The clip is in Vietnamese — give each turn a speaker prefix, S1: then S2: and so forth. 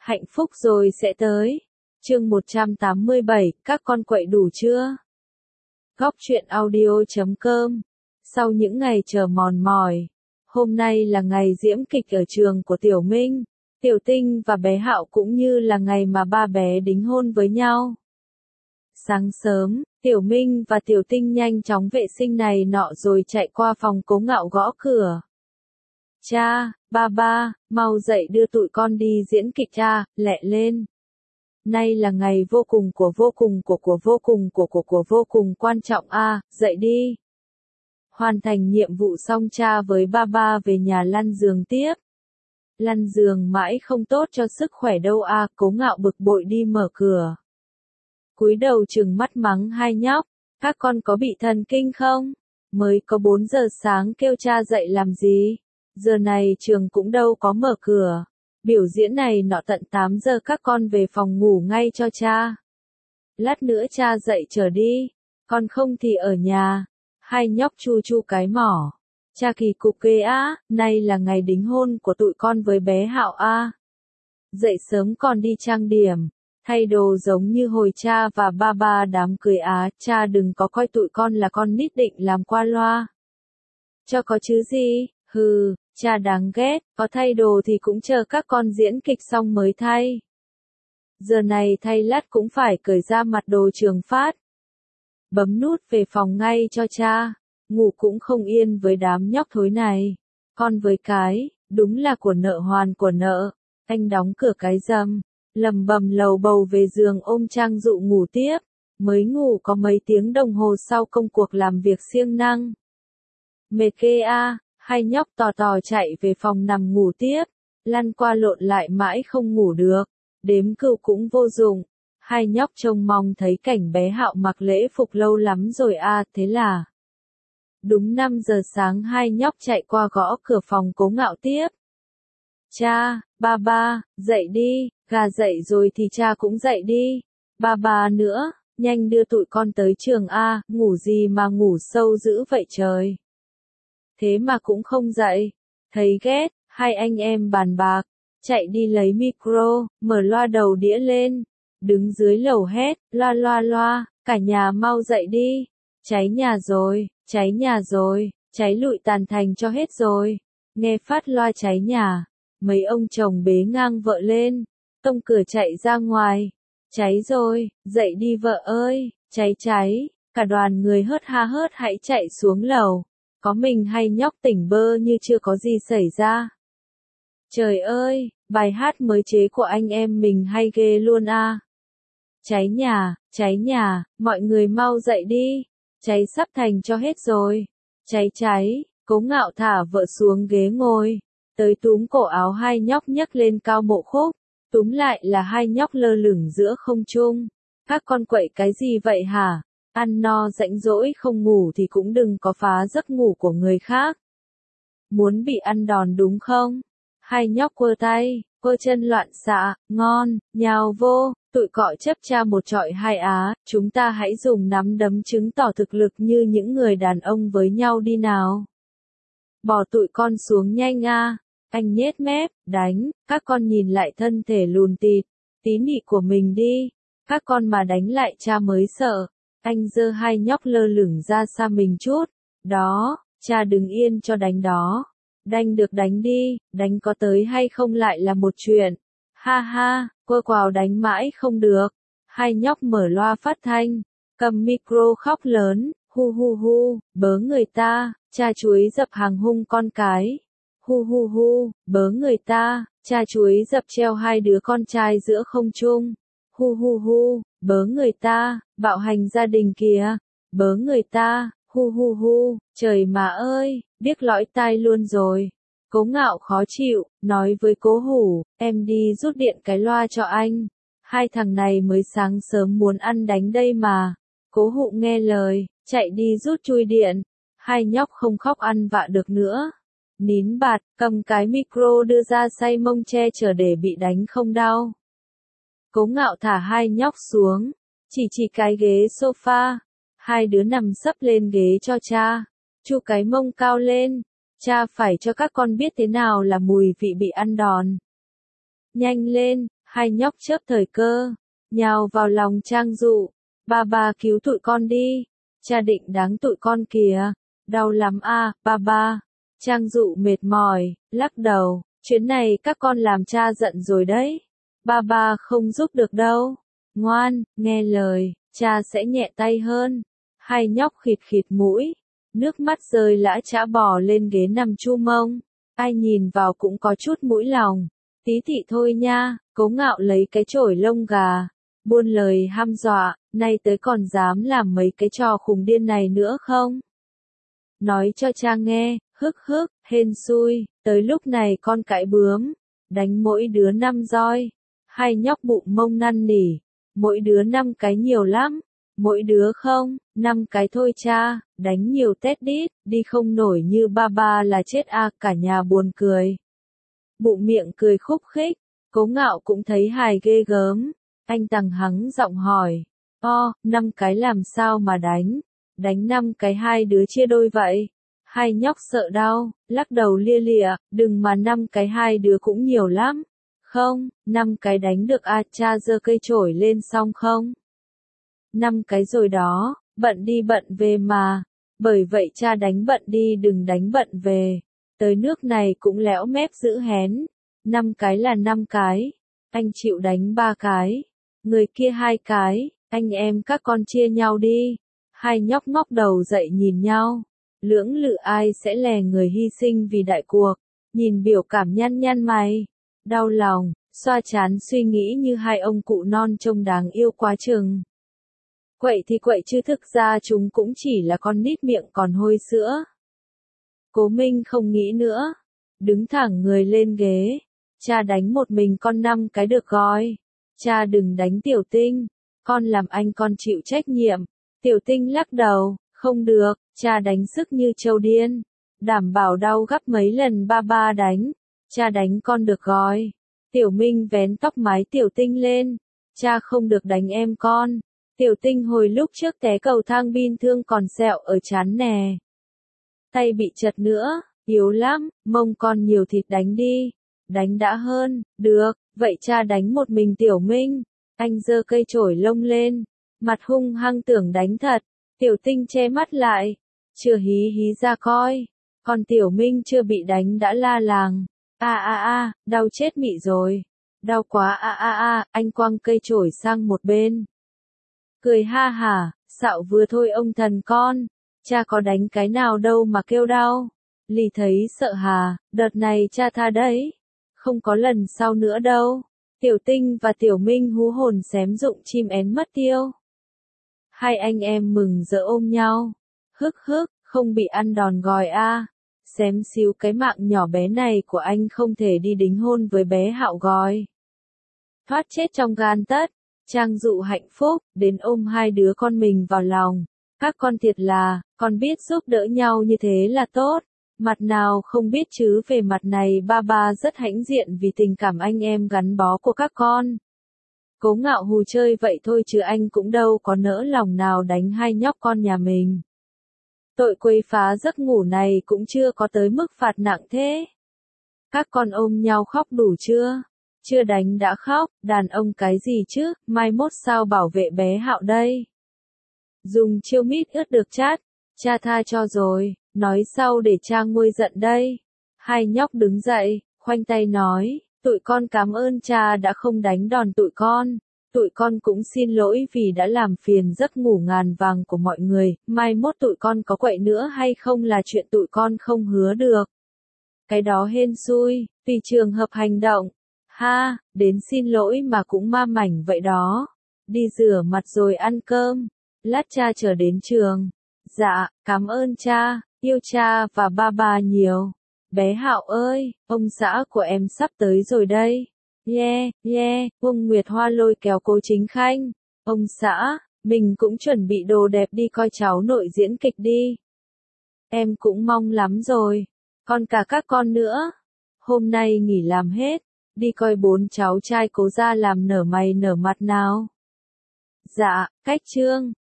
S1: Hạnh phúc rồi sẽ tới. Chương 187, các con quậy đủ chưa? Góc truyện audio.com. Sau những ngày chờ mòn mỏi, hôm nay là ngày diễm kịch ở trường của Tiểu Minh, Tiểu Tinh và bé Hạo, cũng như là ngày mà ba bé đính hôn với nhau. Sáng sớm, Tiểu Minh và Tiểu Tinh nhanh chóng vệ sinh này nọ rồi chạy qua phòng Cố Ngạo gõ cửa. Cha, ba, mau dậy đưa tụi con đi diễn kịch cha, lẹ lên. Nay là ngày vô cùng quan trọng a, dậy đi. Hoàn thành nhiệm vụ xong cha với ba về nhà lăn giường tiếp. Lăn giường mãi không tốt cho sức khỏe đâu a, Cố Ngạo bực bội đi mở cửa. Cúi đầu trừng mắt mắng hai nhóc, các con có bị thần kinh không? Mới có 4 giờ sáng kêu cha dậy làm gì? Giờ này trường cũng đâu có mở cửa. Biểu diễn này nọ tận 8 giờ các con về phòng ngủ ngay cho cha. Lát nữa cha dậy chờ đi, còn không thì ở nhà. Hai nhóc chu cái mỏ. Cha kỳ cục ghê á, nay là ngày đính hôn của tụi con với bé Hạo a. Dậy sớm còn đi trang điểm, thay đồ giống như hồi cha và ba đám cưới á, cha đừng có coi tụi con là con nít định làm qua loa. Cho có chứ gì, hừ, cha đáng ghét, có thay đồ thì cũng chờ các con diễn kịch xong mới thay. Giờ này thay lát cũng phải cởi ra mặt đồ trường phát. Bấm nút về phòng ngay cho cha, ngủ cũng không yên với đám nhóc thối này. Con với cái, đúng là của nợ hoàn của nợ. Anh đóng cửa cái rầm, lầm bầm lầu bầu về giường ôm Trang Dụ ngủ tiếp. Mới ngủ có mấy tiếng đồng hồ sau công cuộc làm việc siêng năng. Mệt ghê a. Hai nhóc tò chạy về phòng nằm ngủ tiếp, lăn qua lộn lại mãi không ngủ được, đếm cừu cũng vô dụng. Hai nhóc trông mong thấy cảnh bé Hạo mặc lễ phục lâu lắm rồi a, thế là đúng 5 giờ sáng hai nhóc chạy qua gõ cửa phòng Cố Ngạo tiếp. Cha, ba, dậy đi, gà dậy rồi thì cha cũng dậy đi. Ba nữa, nhanh đưa tụi con tới trường a, ngủ gì mà ngủ sâu dữ vậy trời. Thế mà cũng không dậy, thấy ghét, hai anh em bàn bạc, chạy đi lấy micro, mở loa đầu đĩa lên, đứng dưới lầu hét, loa, cả nhà mau dậy đi, cháy nhà rồi, cháy lụi tàn thành cho hết rồi. Nghe phát loa cháy nhà, mấy ông chồng bế ngang vợ lên, tông cửa chạy ra ngoài, cháy rồi, dậy đi vợ ơi, cháy, cả đoàn người hớt ha hớt hãy chạy xuống lầu. Có mình hay nhóc tỉnh bơ như chưa có gì xảy ra. Trời ơi, bài hát mới chế của anh em mình hay ghê luôn a. Cháy nhà, mọi người mau dậy đi. Cháy sắp thành cho hết rồi. Cháy, Cố Ngạo thả vợ xuống ghế ngồi. Tới túm cổ áo hai nhóc nhấc lên cao mộ khúc. Túm lại là hai nhóc lơ lửng giữa không trung. Các con quậy cái gì vậy hả? Ăn no rãnh rỗi không ngủ thì cũng đừng có phá giấc ngủ của người khác. Muốn bị ăn đòn đúng không? Hai nhóc quơ tay, quơ chân loạn xạ, ngon, nhào vô, tụi cọ chấp cha một trọi hai á, chúng ta hãy dùng nắm đấm chứng tỏ thực lực như những người đàn ông với nhau đi nào. Bỏ tụi con xuống nhanh a. Anh nhếch mép, đánh, các con nhìn lại thân thể lùn tịt, tí nị của mình đi, các con mà đánh lại cha mới sợ. Anh giơ hai nhóc lơ lửng ra xa mình chút. Đó, cha đứng yên cho đánh đó. Đánh được đánh đi, đánh có tới hay không lại là một chuyện. Ha, quơ quào đánh mãi không được. Hai nhóc mở loa phát thanh, cầm micro khóc lớn, hu, bớ người ta, cha chuối dập hàng hung con cái. Hu, bớ người ta, cha chuối dập treo hai đứa con trai giữa không trung. Hu, bớ người ta, bạo hành gia đình kìa, bớ người ta, hu, trời mà ơi, biết lõi tai luôn rồi. Cố Ngạo khó chịu, nói với Cố Hủ, em đi rút điện cái loa cho anh. Hai thằng này mới sáng sớm muốn ăn đánh đây mà. Cố Hủ nghe lời, chạy đi rút chui điện. Hai nhóc không khóc ăn vạ được nữa. Nín bạt, cầm cái micro đưa ra say mông che chở để bị đánh không đau. Cố Ngạo thả hai nhóc xuống, chỉ cái ghế sofa, hai đứa nằm sấp lên ghế cho cha, chu cái mông cao lên, cha phải cho các con biết thế nào là mùi vị bị ăn đòn. Nhanh lên, Hai nhóc chớp thời cơ, nhào vào lòng Trang Dụ. Ba cứu tụi con đi, cha định đáng tụi con kìa, đau lắm a, ba. Trang Dụ mệt mỏi, lắc đầu, chuyến này các con làm cha giận rồi đấy. Ba không giúp được đâu. Ngoan, nghe lời, cha sẽ nhẹ tay hơn. Hai nhóc khịt khịt mũi, nước mắt rơi lã chã bò lên ghế nằm chu mông. Ai nhìn vào cũng có chút mũi lòng. Tí thị thôi nha, Cố Ngạo lấy cái chổi lông gà, buôn lời hăm dọa, nay tới còn dám làm mấy cái trò khùng điên này nữa không? Nói cho cha nghe, hên xui, tới lúc này con cãi bướm, đánh mỗi đứa 5 roi. Hai nhóc bụng mông năn nỉ, mỗi đứa 5 cái nhiều lắm, mỗi đứa không, 5 cái thôi cha, đánh nhiều tét đít, đi không nổi như ba là chết a, cả nhà buồn cười. Bụng miệng cười khúc khích, Cố Ngạo cũng thấy hài ghê gớm, anh tằng hắng giọng hỏi, 5 cái làm sao mà đánh 5 cái hai đứa chia đôi vậy? Hai nhóc sợ đau, lắc đầu lia lịa, đừng mà 5 cái hai đứa cũng nhiều lắm. Không, 5 cái đánh được a, cha giơ cây chổi lên xong không? 5 cái rồi đó, bận đi bận về mà. Bởi vậy cha đánh bận đi đừng đánh bận về. Tới nước này cũng lẽo mép giữ hén. 5 cái là 5 cái. Anh chịu đánh 3 cái. Người kia 2 cái, anh em các con chia nhau đi. Hai nhóc ngóc đầu dậy nhìn nhau. Lưỡng lự ai sẽ lè người hy sinh vì đại cuộc. Nhìn biểu cảm nhăn mày. Đau lòng, xoa chán suy nghĩ như hai ông cụ non trông đáng yêu quá chừng. Quậy thì quậy chứ thực ra chúng cũng chỉ là con nít miệng còn hôi sữa. Cố Minh không nghĩ nữa. Đứng thẳng người lên ghế. Cha đánh một mình con 5 cái được rồi. Cha đừng đánh Tiểu Tinh. Con làm anh con chịu trách nhiệm. Tiểu Tinh lắc đầu. Không được, cha đánh sức như trâu điên. Đảm bảo đau gấp mấy lần ba đánh. Cha đánh con được rồi. Tiểu Minh vén tóc mái Tiểu Tinh lên. Cha không được đánh em con. Tiểu Tinh hồi lúc trước té cầu thang bin thương còn sẹo ở trán nè. Tay bị chật nữa, yếu lắm, mông con nhiều thịt đánh đi. Đánh đã hơn, được, vậy cha đánh một mình Tiểu Minh. Anh giơ cây chổi lông lên, mặt hung hăng tưởng đánh thật. Tiểu Tinh che mắt lại, chưa hí ra coi. Còn Tiểu Minh chưa bị đánh đã la làng. Đau chết mị rồi. Đau quá anh quăng cây chổi sang một bên. Cười ha hả, xạo vừa thôi ông thần con. Cha có đánh cái nào đâu mà kêu đau. Lì thấy sợ hà, đợt này cha tha đấy. Không có lần sau nữa đâu. Tiểu Tinh và Tiểu Minh hú hồn xém rụng chim én mất tiêu. Hai anh em mừng rỡ ôm nhau. Không bị ăn đòn gòi a. Xém xíu cái mạng nhỏ bé này của anh không thể đi đính hôn với bé Hạo gòi. Thoát chết trong gan tất. Trang Dụ hạnh phúc, đến ôm hai đứa con mình vào lòng. Các con thiệt là, con biết giúp đỡ nhau như thế là tốt. Mặt nào không biết chứ về mặt này ba rất hãnh diện vì tình cảm anh em gắn bó của các con. Cố Ngạo hù chơi vậy thôi chứ anh cũng đâu có nỡ lòng nào đánh hai nhóc con nhà mình. Tội quấy phá giấc ngủ này cũng chưa có tới mức phạt nặng thế. Các con ôm nhau khóc đủ chưa? Chưa đánh đã khóc, đàn ông cái gì chứ, mai mốt sao bảo vệ bé Hạo đây? Dùng chiêu mít ướt được chát, cha tha cho rồi, nói sau để cha nguôi giận đây. Hai nhóc đứng dậy, khoanh tay nói, tụi con cảm ơn cha đã không đánh đòn tụi con cũng xin lỗi vì đã làm phiền giấc ngủ ngàn vàng của mọi người, mai mốt tụi con có quậy nữa hay không là chuyện tụi con không hứa được. Cái đó hên xui, tùy trường hợp hành động. Ha, đến xin lỗi mà cũng ma mảnh vậy đó. Đi rửa mặt rồi ăn cơm. Lát cha trở đến trường. Dạ, cảm ơn cha, yêu cha và ba nhiều. Bé Hạo ơi, ông xã của em sắp tới rồi đây. Uông Nguyệt Hoa lôi kéo Cố Chính Khanh. Ông xã, mình cũng chuẩn bị đồ đẹp đi coi cháu nội diễn kịch đi. Em cũng mong lắm rồi. Còn cả các con nữa. Hôm nay nghỉ làm hết. Đi coi 4 cháu trai Cố gia làm nở mày nở mặt nào. Dạ, cách chương.